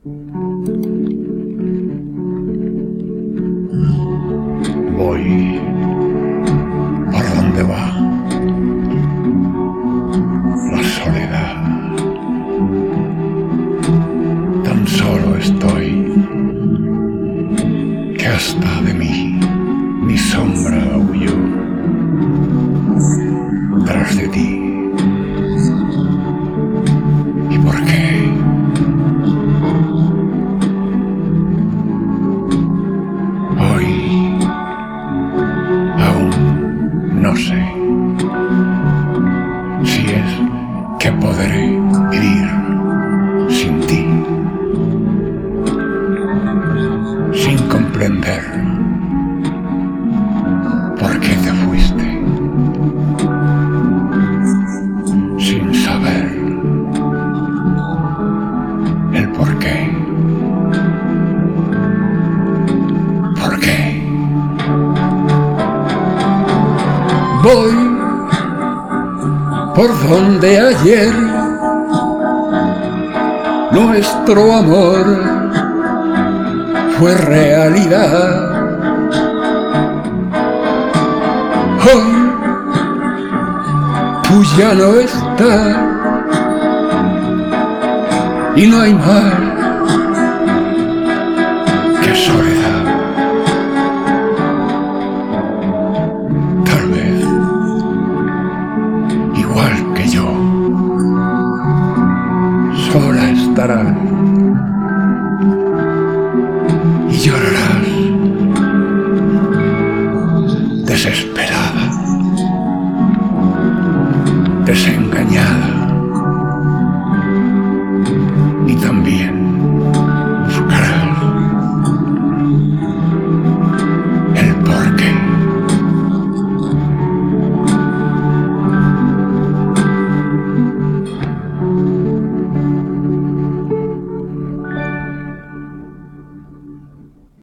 Voy por donde va la soledad. Tan solo estoy que hasta de mí mi sombra huyó tras de ti. ¿Y por qué? Hoy aún no sé si es que podré vivir sin ti, sin comprender por qué te fuiste, sin saber el por qué. ¿Por qué? Voy por donde ayer nuestro amor fue realidad. Hoy tú ya no estás y no hay más que soledad. Tal vez, igual que yo, sola estarás y llorarás desesperada, desengañada y también